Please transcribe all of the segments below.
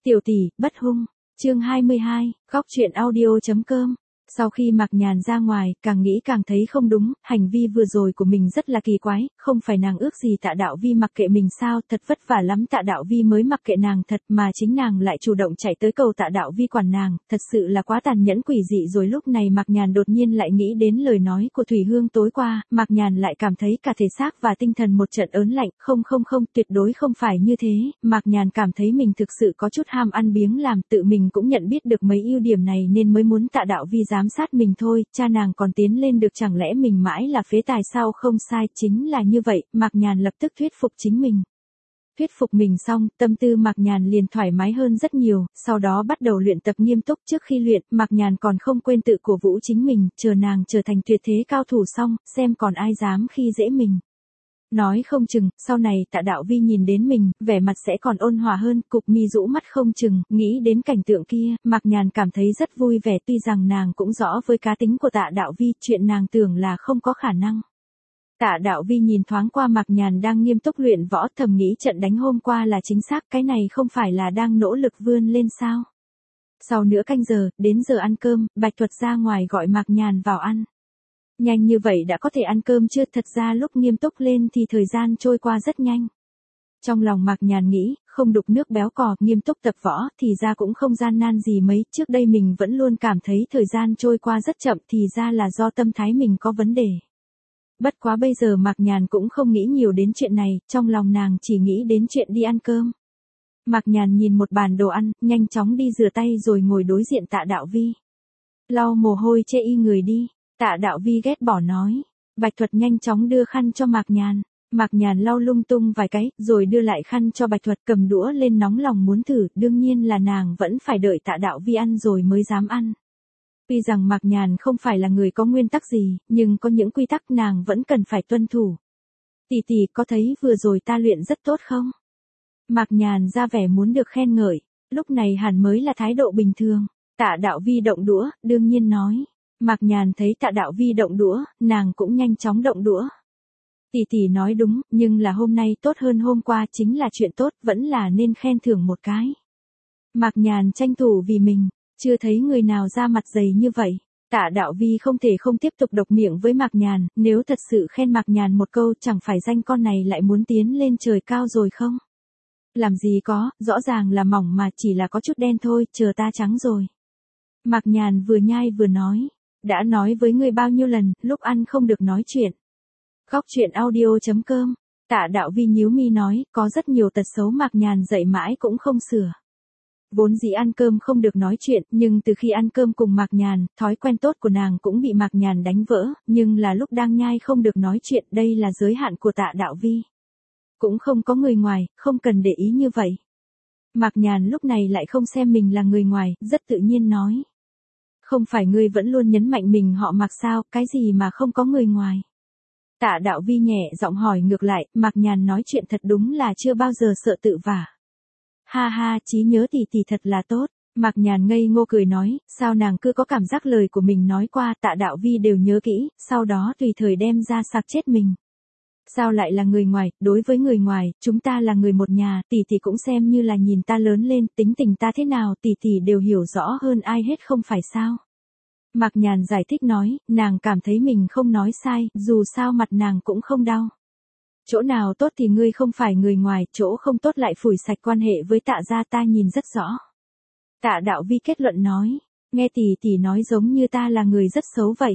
Tiểu tỷ, bất hung. Chương 22, Góc truyện audio.com. Sau khi Mạc Nhàn ra ngoài, càng nghĩ càng thấy không đúng, hành vi vừa rồi của mình rất là kỳ quái, không phải nàng ước gì Tạ Đạo Vi mặc kệ mình sao, thật vất vả lắm Tạ Đạo Vi mới mặc kệ nàng thật mà chính nàng lại chủ động chạy tới cầu Tạ Đạo Vi quản nàng, thật sự là quá tàn nhẫn quỷ dị rồi. Lúc này Mạc Nhàn đột nhiên lại nghĩ đến lời nói của Thủy Hương tối qua, Mạc Nhàn lại cảm thấy cả thể xác và tinh thần một trận ớn lạnh, không, tuyệt đối không phải như thế, Mạc Nhàn cảm thấy mình thực sự có chút ham ăn biếng làm, tự mình cũng nhận biết được mấy ưu điểm này nên mới muốn Tạ Đạo Vi giám sát mình thôi, cha nàng còn tiến lên được chẳng lẽ mình mãi là phế tài sao? Không sai, chính là như vậy, Mạc Nhàn lập tức thuyết phục chính mình. Thuyết phục mình xong, tâm tư Mạc Nhàn liền thoải mái hơn rất nhiều, sau đó bắt đầu luyện tập nghiêm túc. Trước khi luyện, Mạc Nhàn còn không quên tự cổ vũ chính mình, chờ nàng trở thành tuyệt thế cao thủ xong, xem còn ai dám khi dễ mình. Nói không chừng, sau này Tạ Đạo Vi nhìn đến mình, vẻ mặt sẽ còn ôn hòa hơn, cục mi rũ mắt không chừng, nghĩ đến cảnh tượng kia, Mạc Nhàn cảm thấy rất vui vẻ tuy rằng nàng cũng rõ với cá tính của Tạ Đạo Vi, chuyện nàng tưởng là không có khả năng. Tạ Đạo Vi nhìn thoáng qua Mạc Nhàn đang nghiêm túc luyện võ, thầm nghĩ trận đánh hôm qua là chính xác, cái này không phải là đang nỗ lực vươn lên sao. Sau nửa canh giờ, đến giờ ăn cơm, Bạch Thuật ra ngoài gọi Mạc Nhàn vào ăn. Nhanh như vậy đã có thể ăn cơm chưa? Thật ra lúc nghiêm túc lên thì thời gian trôi qua rất nhanh. Trong lòng Mạc Nhàn nghĩ, không đục nước béo cò, nghiêm túc tập võ thì ra cũng không gian nan gì mấy, trước đây mình vẫn luôn cảm thấy thời gian trôi qua rất chậm thì ra là do tâm thái mình có vấn đề. Bất quá bây giờ Mạc Nhàn cũng không nghĩ nhiều đến chuyện này, trong lòng nàng chỉ nghĩ đến chuyện đi ăn cơm. Mạc Nhàn nhìn một bàn đồ ăn, nhanh chóng đi rửa tay rồi ngồi đối diện Tạ Đạo Vi. Lau mồ hôi chê y người đi. Tạ Đạo Vi ghét bỏ nói. Bạch Thuật nhanh chóng đưa khăn cho Mạc Nhàn. Mạc Nhàn lau lung tung vài cái, rồi đưa lại khăn cho Bạch Thuật, cầm đũa lên nóng lòng muốn thử, đương nhiên là nàng vẫn phải đợi Tạ Đạo Vi ăn rồi mới dám ăn. Tuy rằng Mạc Nhàn không phải là người có nguyên tắc gì, nhưng có những quy tắc nàng vẫn cần phải tuân thủ. Tỷ tỷ có thấy vừa rồi ta luyện rất tốt không? Mạc Nhàn ra vẻ muốn được khen ngợi, lúc này hẳn mới là thái độ bình thường. Tạ Đạo Vi động đũa, đương nhiên nói. Mạc Nhàn thấy Tạ Đạo Vi động đũa, nàng cũng nhanh chóng động đũa. Tỷ tỷ nói đúng, nhưng là hôm nay tốt hơn hôm qua chính là chuyện tốt, vẫn là nên khen thưởng một cái. Mạc Nhàn tranh thủ vì mình, chưa thấy người nào ra mặt dày như vậy. Tạ Đạo Vi không thể không tiếp tục độc miệng với Mạc Nhàn, nếu thật sự khen Mạc Nhàn một câu chẳng phải danh con này lại muốn tiến lên trời cao rồi không? Làm gì có, rõ ràng là mỏng mà chỉ là có chút đen thôi, chờ ta trắng rồi. Mạc Nhàn vừa nhai vừa nói. Đã nói với ngươi bao nhiêu lần, lúc ăn không được nói chuyện. Góc truyện audio.com. Tạ Đạo Vi nhíu mi nói, có rất nhiều tật xấu Mạc Nhàn dạy mãi cũng không sửa. Vốn dĩ ăn cơm không được nói chuyện, nhưng từ khi ăn cơm cùng Mạc Nhàn, thói quen tốt của nàng cũng bị Mạc Nhàn đánh vỡ, nhưng là lúc đang nhai không được nói chuyện, đây là giới hạn của Tạ Đạo Vi. Cũng không có người ngoài, không cần để ý như vậy. Mạc Nhàn lúc này lại không xem mình là người ngoài, rất tự nhiên nói. Không phải ngươi vẫn luôn nhấn mạnh mình họ Mạc sao, cái gì mà không có người ngoài. Tạ Đạo Vi nhẹ giọng hỏi ngược lại, Mạc Nhàn nói chuyện thật đúng là chưa bao giờ sợ tự vả. Ha ha, trí nhớ tỷ tỷ thật là tốt. Mạc Nhàn ngây ngô cười nói, sao nàng cứ có cảm giác lời của mình nói qua Tạ Đạo Vi đều nhớ kỹ, sau đó tùy thời đem ra sạc chết mình. Sao lại là người ngoài, đối với người ngoài, chúng ta là người một nhà, tỷ tỷ cũng xem như là nhìn ta lớn lên, tính tình ta thế nào tỷ tỷ đều hiểu rõ hơn ai hết không phải sao. Mạc Nhàn giải thích nói, nàng cảm thấy mình không nói sai, dù sao mặt nàng cũng không đau. Chỗ nào tốt thì ngươi không phải người ngoài, chỗ không tốt lại phủi sạch quan hệ với Tạ gia ta nhìn rất rõ. Tạ Đạo Vi kết luận nói, nghe tỷ tỷ nói giống như ta là người rất xấu vậy.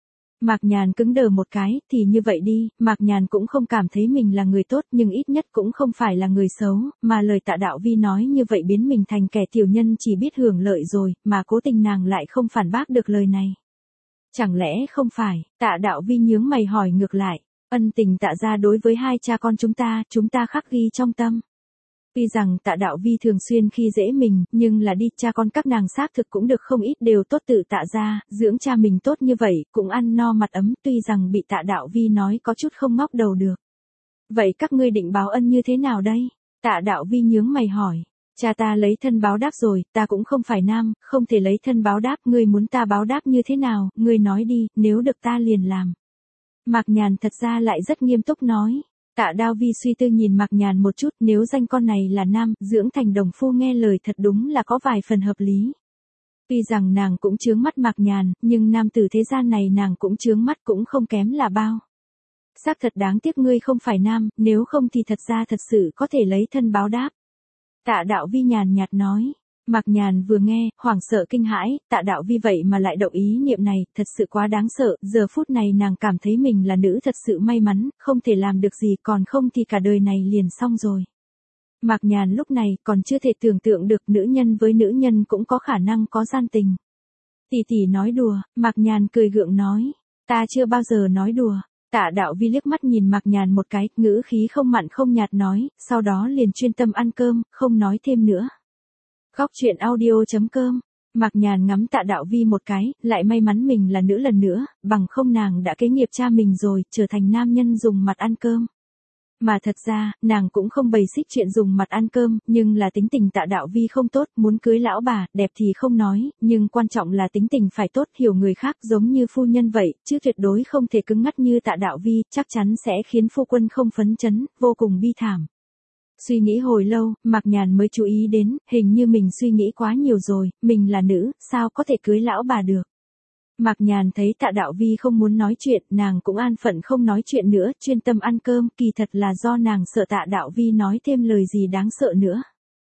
Mạc Nhàn cứng đờ một cái, thì như vậy đi, Mạc Nhàn cũng không cảm thấy mình là người tốt nhưng ít nhất cũng không phải là người xấu, mà lời Tạ Đạo Vi nói như vậy biến mình thành kẻ tiểu nhân chỉ biết hưởng lợi rồi, mà cố tình nàng lại không phản bác được lời này. Chẳng lẽ không phải, Tạ Đạo Vi nhướng mày hỏi ngược lại, ân tình Tạ gia đối với hai cha con chúng ta khắc ghi trong tâm. Tuy rằng Tạ Đạo Vi thường xuyên khi dễ mình, nhưng là đi cha con các nàng xác thực cũng được không ít đều tốt tự Tạ gia, dưỡng cha mình tốt như vậy, cũng ăn no mặt ấm, tuy rằng bị Tạ Đạo Vi nói có chút không ngóc đầu được. Vậy các ngươi định báo ân như thế nào đây? Tạ Đạo Vi nhướng mày hỏi, cha ta lấy thân báo đáp rồi, ta cũng không phải nam, không thể lấy thân báo đáp, ngươi muốn ta báo đáp như thế nào, ngươi nói đi, nếu được ta liền làm. Mạc Nhàn thật ra lại rất nghiêm túc nói. Tạ Đao Vi suy tư nhìn Mạc Nhàn một chút, nếu danh con này là nam, dưỡng thành đồng phu nghe lời thật đúng là có vài phần hợp lý. Tuy rằng nàng cũng chướng mắt Mạc Nhàn, nhưng nam tử thế gian này nàng cũng chướng mắt cũng không kém là bao. Xác thật đáng tiếc ngươi không phải nam, nếu không thì thật ra thật sự có thể lấy thân báo đáp. Tạ Đạo Vi nhàn nhạt nói. Mạc Nhàn vừa nghe, hoảng sợ kinh hãi, Tạ Đạo Vi vậy mà lại động ý niệm này, thật sự quá đáng sợ, giờ phút này nàng cảm thấy mình là nữ thật sự may mắn, không thể làm được gì, còn không thì cả đời này liền xong rồi. Mạc Nhàn lúc này còn chưa thể tưởng tượng được nữ nhân với nữ nhân cũng có khả năng có gian tình. Tỷ tỷ nói đùa, Mạc Nhàn cười gượng nói, ta chưa bao giờ nói đùa. Tạ Đạo Vi liếc mắt nhìn Mạc Nhàn một cái, ngữ khí không mặn không nhạt nói, sau đó liền chuyên tâm ăn cơm, không nói thêm nữa. Góc truyện audio.com. Mạc Nhàn ngắm Tạ Đạo Vi một cái, lại may mắn mình là nữ lần nữa, bằng không nàng đã kế nghiệp cha mình rồi, trở thành nam nhân dùng mặt ăn cơm. Mà thật ra, nàng cũng không bày xích chuyện dùng mặt ăn cơm, nhưng là tính tình Tạ Đạo Vi không tốt, muốn cưới lão bà, đẹp thì không nói, nhưng quan trọng là tính tình phải tốt, hiểu người khác giống như phu nhân vậy, chứ tuyệt đối không thể cứng ngắt như Tạ Đạo Vi, chắc chắn sẽ khiến phu quân không phấn chấn, vô cùng bi thảm. Suy nghĩ hồi lâu, Mạc Nhàn mới chú ý đến, hình như mình suy nghĩ quá nhiều rồi, mình là nữ, sao có thể cưới lão bà được. Mạc Nhàn thấy Tạ Đạo Vi không muốn nói chuyện, nàng cũng an phận không nói chuyện nữa, chuyên tâm ăn cơm, kỳ thật là do nàng sợ Tạ Đạo Vi nói thêm lời gì đáng sợ nữa.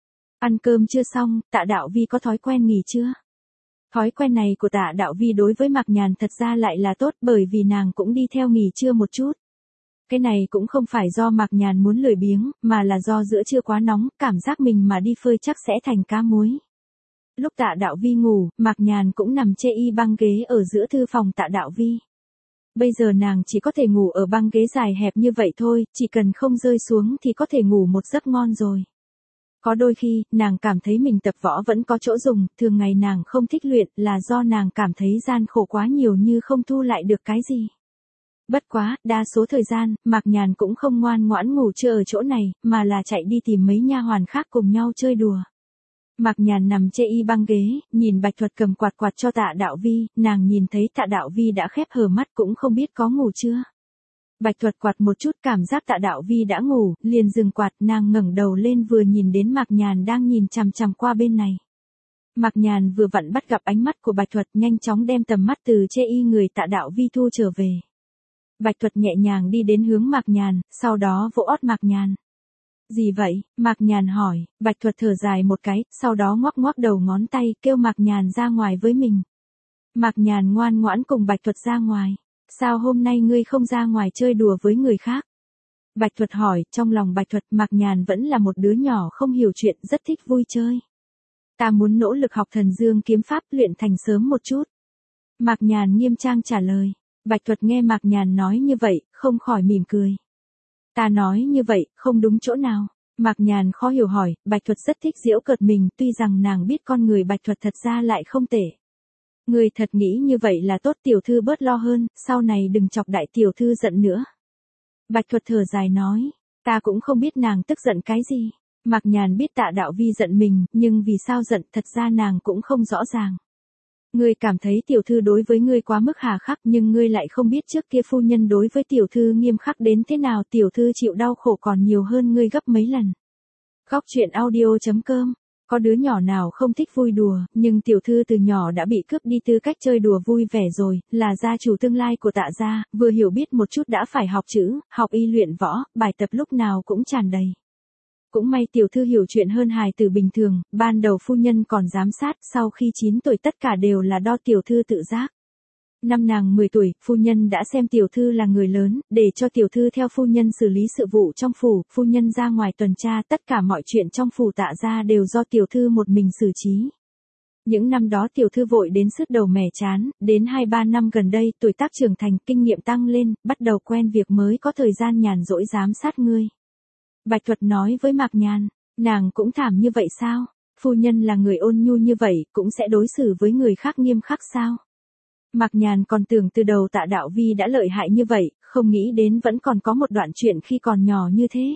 Ăn cơm chưa xong, Tạ Đạo Vi có thói quen nghỉ trưa. Thói quen này của Tạ Đạo Vi đối với Mạc Nhàn thật ra lại là tốt bởi vì nàng cũng đi theo nghỉ trưa một chút. Cái này cũng không phải do Mạc Nhàn muốn lười biếng, mà là do giữa trưa quá nóng, cảm giác mình mà đi phơi chắc sẽ thành cá muối. Lúc Tạ Đạo Vi ngủ, Mạc Nhàn cũng nằm chê y băng ghế ở giữa thư phòng Tạ Đạo Vi. Bây giờ nàng chỉ có thể ngủ ở băng ghế dài hẹp như vậy thôi, chỉ cần không rơi xuống thì có thể ngủ một giấc ngon rồi. Có đôi khi, nàng cảm thấy mình tập võ vẫn có chỗ dùng, thường ngày nàng không thích luyện là do nàng cảm thấy gian khổ quá nhiều như không thu lại được cái gì. Bất quá, đa số thời gian, Mạc Nhàn cũng không ngoan ngoãn ngủ trưa ở chỗ này, mà là chạy đi tìm mấy nha hoàn khác cùng nhau chơi đùa. Mạc Nhàn nằm chê y băng ghế, nhìn Bạch Thuật cầm quạt quạt cho Tạ Đạo Vi, nàng nhìn thấy Tạ Đạo Vi đã khép hờ mắt cũng không biết có ngủ chưa. Bạch Thuật quạt một chút cảm giác Tạ Đạo Vi đã ngủ, liền dừng quạt, nàng ngẩng đầu lên vừa nhìn đến Mạc Nhàn đang nhìn chằm chằm qua bên này. Mạc Nhàn vừa vặn bắt gặp ánh mắt của Bạch Thuật, nhanh chóng đem tầm mắt từ chê y người Tạ Đạo Vi thu trở về. Bạch Thuật nhẹ nhàng đi đến hướng Mạc Nhàn, sau đó vỗ ót Mạc Nhàn. Gì vậy? Mạc Nhàn hỏi, Bạch Thuật thở dài một cái, sau đó ngoắc ngoắc đầu ngón tay, kêu Mạc Nhàn ra ngoài với mình. Mạc Nhàn ngoan ngoãn cùng Bạch Thuật ra ngoài. Sao hôm nay ngươi không ra ngoài chơi đùa với người khác? Bạch Thuật hỏi, trong lòng Bạch Thuật, Mạc Nhàn vẫn là một đứa nhỏ không hiểu chuyện, rất thích vui chơi. Ta muốn nỗ lực học Thần Dương kiếm pháp, luyện thành sớm một chút. Mạc Nhàn nghiêm trang trả lời. Bạch Thuật nghe Mạc Nhàn nói như vậy, không khỏi mỉm cười. Ta nói như vậy, không đúng chỗ nào. Mạc Nhàn khó hiểu hỏi, Bạch Thuật rất thích giễu cợt mình, tuy rằng nàng biết con người Bạch Thuật thật ra lại không tệ. Người thật nghĩ như vậy là tốt, tiểu thư bớt lo hơn, sau này đừng chọc đại tiểu thư giận nữa. Bạch Thuật thở dài nói, ta cũng không biết nàng tức giận cái gì. Mạc Nhàn biết Tạ Đạo Vi giận mình, nhưng vì sao giận thật ra nàng cũng không rõ ràng. Ngươi cảm thấy tiểu thư đối với ngươi quá mức hà khắc, nhưng ngươi lại không biết trước kia phu nhân đối với tiểu thư nghiêm khắc đến thế nào, tiểu thư chịu đau khổ còn nhiều hơn ngươi gấp mấy lần. Góc truyện audio.com. Có đứa nhỏ nào không thích vui đùa, nhưng tiểu thư từ nhỏ đã bị cướp đi tư cách chơi đùa vui vẻ rồi, là gia chủ tương lai của Tạ gia, vừa hiểu biết một chút đã phải học chữ, học y luyện võ, bài tập lúc nào cũng tràn đầy. Cũng may tiểu thư hiểu chuyện hơn hài tử bình thường, ban đầu phu nhân còn giám sát, sau khi 9 tuổi tất cả đều là do tiểu thư tự giác. Năm nàng 10 tuổi, phu nhân đã xem tiểu thư là người lớn, để cho tiểu thư theo phu nhân xử lý sự vụ trong phủ, phu nhân ra ngoài tuần tra, tất cả mọi chuyện trong phủ Tạ gia đều do tiểu thư một mình xử trí. Những năm đó tiểu thư vội đến sứt đầu mẻ chán, đến 2-3 năm gần đây, tuổi tác trưởng thành, kinh nghiệm tăng lên, bắt đầu quen việc mới có thời gian nhàn rỗi giám sát ngươi. Bạch Thuật nói với Mạc Nhàn, nàng cũng thảm như vậy sao? Phu nhân là người ôn nhu như vậy, cũng sẽ đối xử với người khác nghiêm khắc sao? Mạc Nhàn còn tưởng từ đầu Tạ Đạo Vi đã lợi hại như vậy, không nghĩ đến vẫn còn có một đoạn chuyện khi còn nhỏ như thế.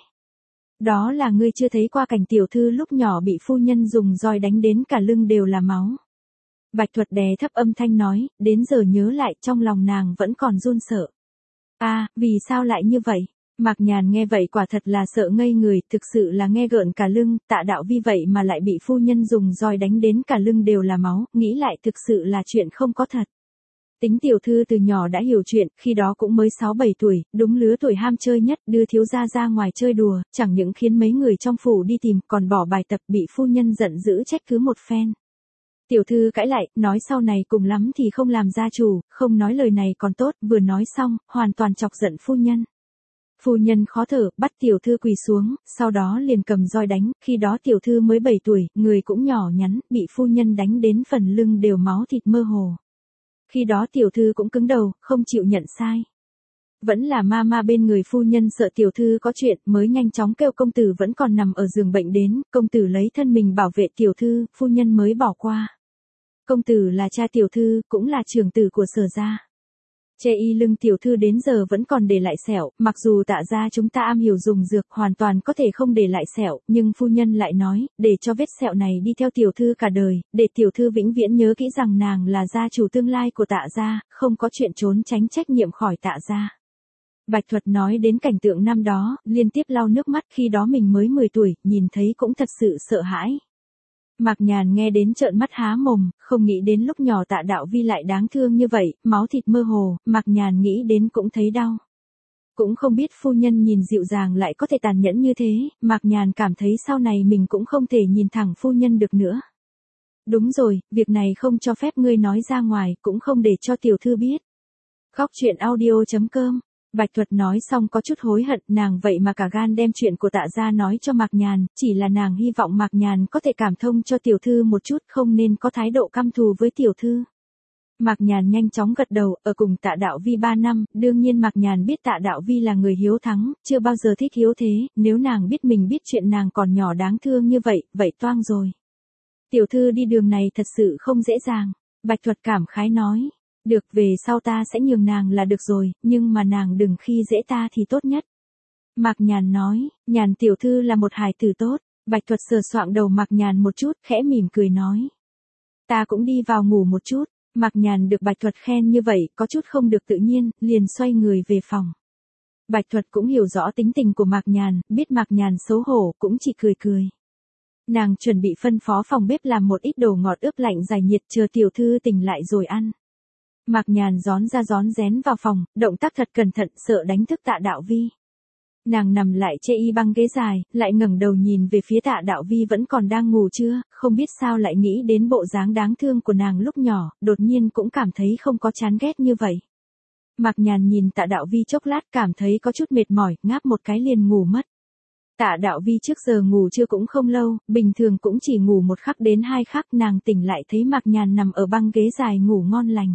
Đó là ngươi chưa thấy qua cảnh tiểu thư lúc nhỏ bị phu nhân dùng roi đánh đến cả lưng đều là máu. Bạch Thuật đè thấp âm thanh nói, đến giờ nhớ lại trong lòng nàng vẫn còn run sợ. À, vì sao lại như vậy? Mạc Nhàn nghe vậy quả thật là sợ ngây người, thực sự là nghe gợn cả lưng, Tạ Đạo Vi vậy mà lại bị phu nhân dùng roi đánh đến cả lưng đều là máu, nghĩ lại thực sự là chuyện không có thật. Tính tiểu thư từ nhỏ đã hiểu chuyện, khi đó cũng mới 6-7 tuổi, đúng lứa tuổi ham chơi nhất, đưa thiếu gia ra ngoài chơi đùa, chẳng những khiến mấy người trong phủ đi tìm, còn bỏ bài tập bị phu nhân giận dữ trách cứ một phen. Tiểu thư cãi lại, nói sau này cùng lắm thì không làm gia chủ, không nói lời này còn tốt, vừa nói xong, hoàn toàn chọc giận phu nhân. Phu nhân khó thở, bắt tiểu thư quỳ xuống, sau đó liền cầm roi đánh, khi đó tiểu thư mới 7 tuổi, người cũng nhỏ nhắn, bị phu nhân đánh đến phần lưng đều máu thịt mơ hồ. Khi đó tiểu thư cũng cứng đầu, không chịu nhận sai. Vẫn là ma bên người phu nhân sợ tiểu thư có chuyện, mới nhanh chóng kêu công tử vẫn còn nằm ở giường bệnh đến, công tử lấy thân mình bảo vệ tiểu thư, phu nhân mới bỏ qua. Công tử là cha tiểu thư, cũng là trưởng tử của Sở gia. Che y lưng tiểu thư đến giờ vẫn còn để lại sẹo, mặc dù Tạ gia chúng ta am hiểu dùng dược hoàn toàn có thể không để lại sẹo, nhưng phu nhân lại nói, để cho vết sẹo này đi theo tiểu thư cả đời, để tiểu thư vĩnh viễn nhớ kỹ rằng nàng là gia chủ tương lai của Tạ gia, không có chuyện trốn tránh trách nhiệm khỏi Tạ gia. Bạch Thuật nói đến cảnh tượng năm đó, liên tiếp lau nước mắt, khi đó mình mới 10 tuổi, nhìn thấy cũng thật sự sợ hãi. Mạc Nhàn nghe đến trợn mắt há mồm, không nghĩ đến lúc nhỏ Tạ Đạo Vi lại đáng thương như vậy, máu thịt mơ hồ, Mạc Nhàn nghĩ đến cũng thấy đau. Cũng không biết phu nhân nhìn dịu dàng lại có thể tàn nhẫn như thế, Mạc Nhàn cảm thấy sau này mình cũng không thể nhìn thẳng phu nhân được nữa. Đúng rồi, việc này không cho phép ngươi nói ra ngoài, cũng không để cho tiểu thư biết. Góc truyện audio.com. Bạch Thuật nói xong có chút hối hận, nàng vậy mà cả gan đem chuyện của Tạ gia nói cho Mạc Nhàn, chỉ là nàng hy vọng Mạc Nhàn có thể cảm thông cho tiểu thư một chút, không nên có thái độ căm thù với tiểu thư. Mạc Nhàn nhanh chóng gật đầu, ở cùng Tạ Đạo Vi 3 năm, đương nhiên Mạc Nhàn biết Tạ Đạo Vi là người hiếu thắng, chưa bao giờ thích hiếu thế, nếu nàng biết mình biết chuyện nàng còn nhỏ đáng thương như vậy, vậy toang rồi. Tiểu thư đi đường này thật sự không dễ dàng, Bạch Thuật cảm khái nói. Được, về sau ta sẽ nhường nàng là được rồi, nhưng mà nàng đừng khi dễ ta thì tốt nhất. Mạc Nhàn nói, Nhàn tiểu thư là một hài tử tốt, Bạch Thuật sờ soạng đầu Mạc Nhàn một chút, khẽ mỉm cười nói. Ta cũng đi vào ngủ một chút, Mạc Nhàn được Bạch Thuật khen như vậy, có chút không được tự nhiên, liền xoay người về phòng. Bạch Thuật cũng hiểu rõ tính tình của Mạc Nhàn, biết Mạc Nhàn xấu hổ, cũng chỉ cười cười. Nàng chuẩn bị phân phó phòng bếp làm một ít đồ ngọt ướp lạnh giải nhiệt, chờ tiểu thư tỉnh lại rồi ăn. Mạc Nhàn rón ra rón rén vào phòng, động tác thật cẩn thận, sợ đánh thức Tạ Đạo Vi. Nàng nằm lại che y băng ghế dài, lại ngẩng đầu nhìn về phía Tạ Đạo Vi vẫn còn đang ngủ chưa, không biết sao lại nghĩ đến bộ dáng đáng thương của nàng lúc nhỏ, đột nhiên cũng cảm thấy không có chán ghét như vậy. Mạc Nhàn nhìn Tạ Đạo Vi chốc lát cảm thấy có chút mệt mỏi, ngáp một cái liền ngủ mất. Tạ Đạo Vi trước giờ ngủ trưa cũng không lâu, bình thường cũng chỉ ngủ 1 khắc đến 2 khắc, nàng tỉnh lại thấy Mạc Nhàn nằm ở băng ghế dài ngủ ngon lành.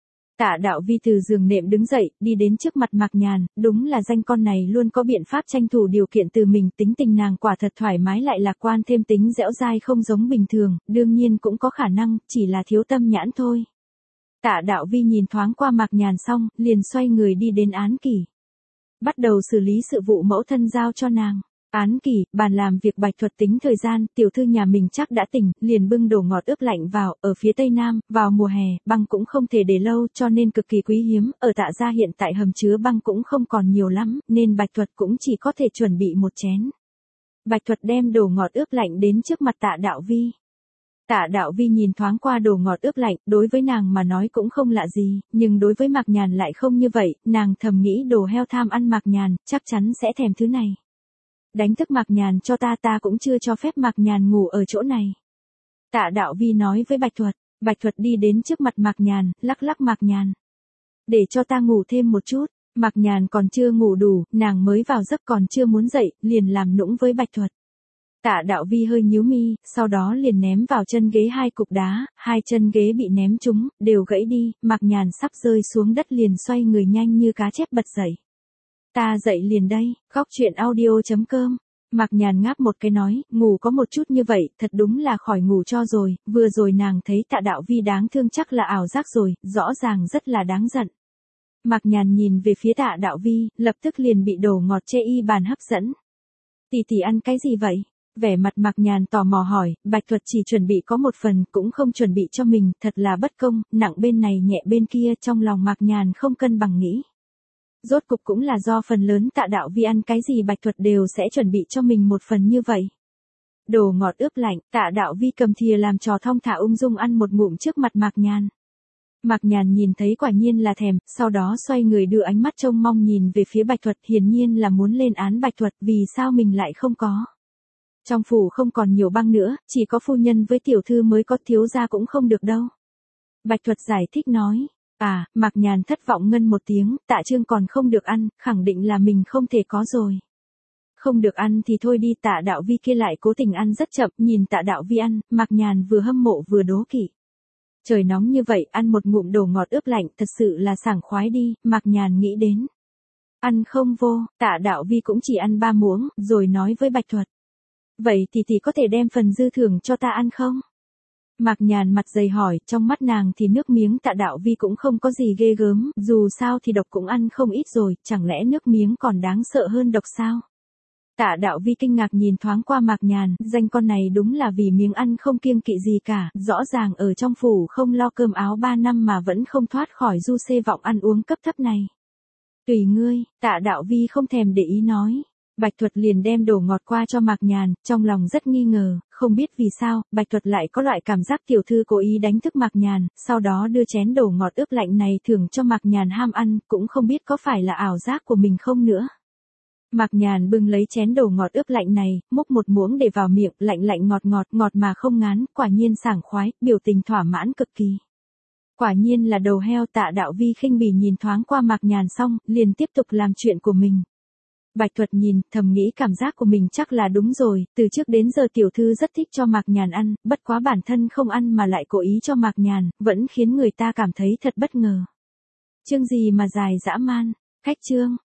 Tạ Đạo Vi từ giường nệm đứng dậy, đi đến trước mặt Mạc Nhàn, đúng là danh con này luôn có biện pháp tranh thủ điều kiện từ mình, tính tình nàng quả thật thoải mái lại lạc quan, thêm tính dẻo dai không giống bình thường, đương nhiên cũng có khả năng, chỉ là thiếu tâm nhãn thôi. Tạ Đạo Vi nhìn thoáng qua Mạc Nhàn xong, liền xoay người đi đến án kỷ. Bắt đầu xử lý sự vụ mẫu thân giao cho nàng. Án kỷ, bàn làm việc. Bạch Thuật tính thời gian, tiểu thư nhà mình chắc đã tỉnh, liền bưng đồ ngọt ướp lạnh vào, ở phía tây nam, vào mùa hè, băng cũng không thể để lâu cho nên cực kỳ quý hiếm, ở Tạ gia hiện tại hầm chứa băng cũng không còn nhiều lắm, nên Bạch Thuật cũng chỉ có thể chuẩn bị 1 chén. Bạch Thuật đem đồ ngọt ướp lạnh đến trước mặt Tạ Đạo Vi. Tạ Đạo Vi nhìn thoáng qua đồ ngọt ướp lạnh, đối với nàng mà nói cũng không lạ gì, nhưng đối với Mạc Nhàn lại không như vậy, nàng thầm nghĩ đồ heo tham ăn Mạc Nhàn, chắc chắn sẽ thèm thứ này. Đánh thức Mạc Nhàn cho ta cũng chưa cho phép Mạc Nhàn ngủ ở chỗ này. Tạ Đạo Vi nói với Bạch Thuật. Bạch Thuật đi đến trước mặt Mạc Nhàn, lắc lắc Mạc Nhàn. Để cho ta ngủ thêm một chút. Mạc Nhàn còn chưa ngủ đủ, nàng mới vào giấc còn chưa muốn dậy, liền làm nũng với Bạch Thuật. Tạ Đạo Vi hơi nhíu mi, sau đó liền ném vào chân ghế 2 cục đá, 2 chân ghế bị ném trúng, đều gãy đi, Mạc Nhàn sắp rơi xuống đất liền xoay người nhanh như cá chép bật dậy. Ta dậy liền đây, góc truyện audio.com. Mạc Nhàn ngáp một cái nói, ngủ có một chút như vậy, thật đúng là khỏi ngủ cho rồi, vừa rồi nàng thấy Tạ Đạo Vi đáng thương chắc là ảo giác rồi, rõ ràng rất là đáng giận. Mạc Nhàn nhìn về phía Tạ Đạo Vi, lập tức liền bị đồ ngọt che y bàn hấp dẫn. Tỷ ăn cái gì vậy? Vẻ mặt Mạc Nhàn tò mò hỏi, Bạch Thuật chỉ chuẩn bị có 1 phần, cũng không chuẩn bị cho mình, thật là bất công, nặng bên này nhẹ bên kia, trong lòng Mạc Nhàn không cân bằng nghĩ. Rốt cục cũng là do phần lớn Tạ Đạo Vi ăn cái gì Bạch Thuật đều sẽ chuẩn bị cho mình một phần như vậy. Đồ ngọt ướp lạnh, Tạ Đạo Vi cầm thìa làm trò thong thả ung dung ăn một ngụm trước mặt Mạc Nhàn. Mạc Nhàn nhìn thấy quả nhiên là thèm, sau đó xoay người đưa ánh mắt trông mong nhìn về phía Bạch Thuật, hiển nhiên là muốn lên án Bạch Thuật vì sao mình lại không có. Trong phủ không còn nhiều băng nữa, chỉ có phu nhân với tiểu thư mới có, thiếu gia cũng không được đâu. Bạch Thuật giải thích nói. Mạc Nhàn thất vọng ngân một tiếng, Tạ Trương còn không được ăn, khẳng định là mình không thể có rồi. Không được ăn thì thôi đi, Tạ Đạo Vi kia lại cố tình ăn rất chậm, nhìn Tạ Đạo Vi ăn, Mạc Nhàn vừa hâm mộ vừa đố kỵ. Trời nóng như vậy, ăn một ngụm đồ ngọt ướp lạnh, thật sự là sảng khoái đi, Mạc Nhàn nghĩ đến. Ăn không vô, Tạ Đạo Vi cũng chỉ ăn 3 muỗng, rồi nói với Bạch Thuật. Vậy thì có thể đem phần dư thưởng cho ta ăn không? Mạc Nhàn mặt dày hỏi, trong mắt nàng thì nước miếng Tạ Đạo Vi cũng không có gì ghê gớm, dù sao thì độc cũng ăn không ít rồi, chẳng lẽ nước miếng còn đáng sợ hơn độc sao? Tạ Đạo Vi kinh ngạc nhìn thoáng qua Mạc Nhàn, danh con này đúng là vì miếng ăn không kiêng kỵ gì cả, rõ ràng ở trong phủ không lo cơm áo 3 năm mà vẫn không thoát khỏi du xê vọng ăn uống cấp thấp này. Tùy ngươi, Tạ Đạo Vi không thèm để ý nói. Bạch Thuật liền đem đồ ngọt qua cho Mạc Nhàn, trong lòng rất nghi ngờ, không biết vì sao, Bạch Thuật lại có loại cảm giác tiểu thư cố ý đánh thức Mạc Nhàn, sau đó đưa chén đồ ngọt ướp lạnh này thưởng cho Mạc Nhàn ham ăn, cũng không biết có phải là ảo giác của mình không nữa. Mạc Nhàn bưng lấy chén đồ ngọt ướp lạnh này, múc một muỗng để vào miệng, lạnh ngọt mà không ngán, quả nhiên sảng khoái, biểu tình thỏa mãn cực kỳ. Quả nhiên là đầu heo. Tạ Đạo Vi khinh bỉ nhìn thoáng qua Mạc Nhàn xong, liền tiếp tục làm chuyện của mình. Bạch Thuật nhìn, thầm nghĩ cảm giác của mình chắc là đúng rồi, từ trước đến giờ tiểu thư rất thích cho Mạc Nhàn ăn, bất quá bản thân không ăn mà lại cố ý cho Mạc Nhàn, vẫn khiến người ta cảm thấy thật bất ngờ. Chương gì mà dài dã man, khách chương.